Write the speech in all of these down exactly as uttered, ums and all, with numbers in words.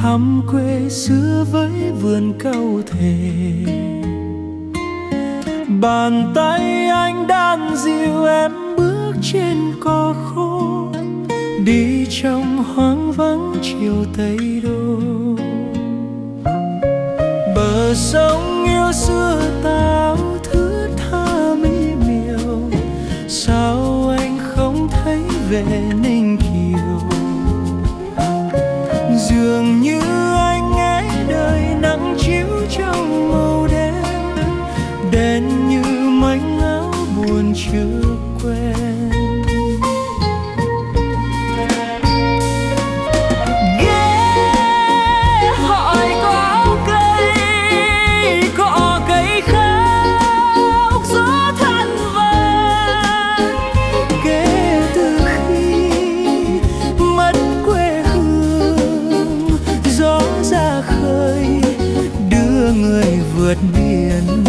thăm quê xưa với vườn cau thề. Bàn tay anh đan dịu em bước trên cỏ khô, đi trong hoang vắng chiều Tây Đô. Bờ sông yêu xưa tao thứ tha mỹ miều, sao anh không thấy về Ninh Kiều? Dường như anh nghe đời nắng chiếu trong màu đen, đen như mảnh áo buồn chưa quen. Ghé hỏi có áo cây, cọ cây khóc gió than vàng. Kể từ khi mất quê hương, gió ra khơi đưa người vượt biển.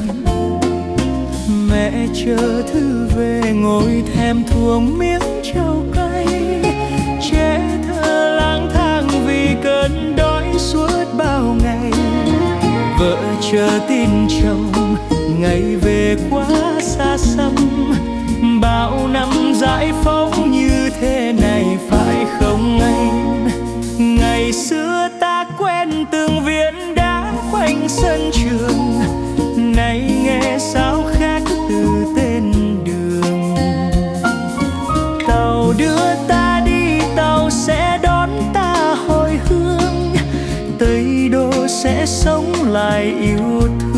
Mẹ chờ thư về ngồi thèm thuồng miếng trầu cay, trẻ thơ lang thang vì cơn đói suốt bao ngày. Vợ chờ tin chồng ngày về quá xa xăm, bao năm giải phóng như thế này phải không anh? Ngày xưa ta quen từng viên đá quanh sân trường, nay nghe sao khác từ tên đường. Tàu đưa ta đi, tàu sẽ đón ta hồi hương, Tây Đô sẽ sống lại yêu thương.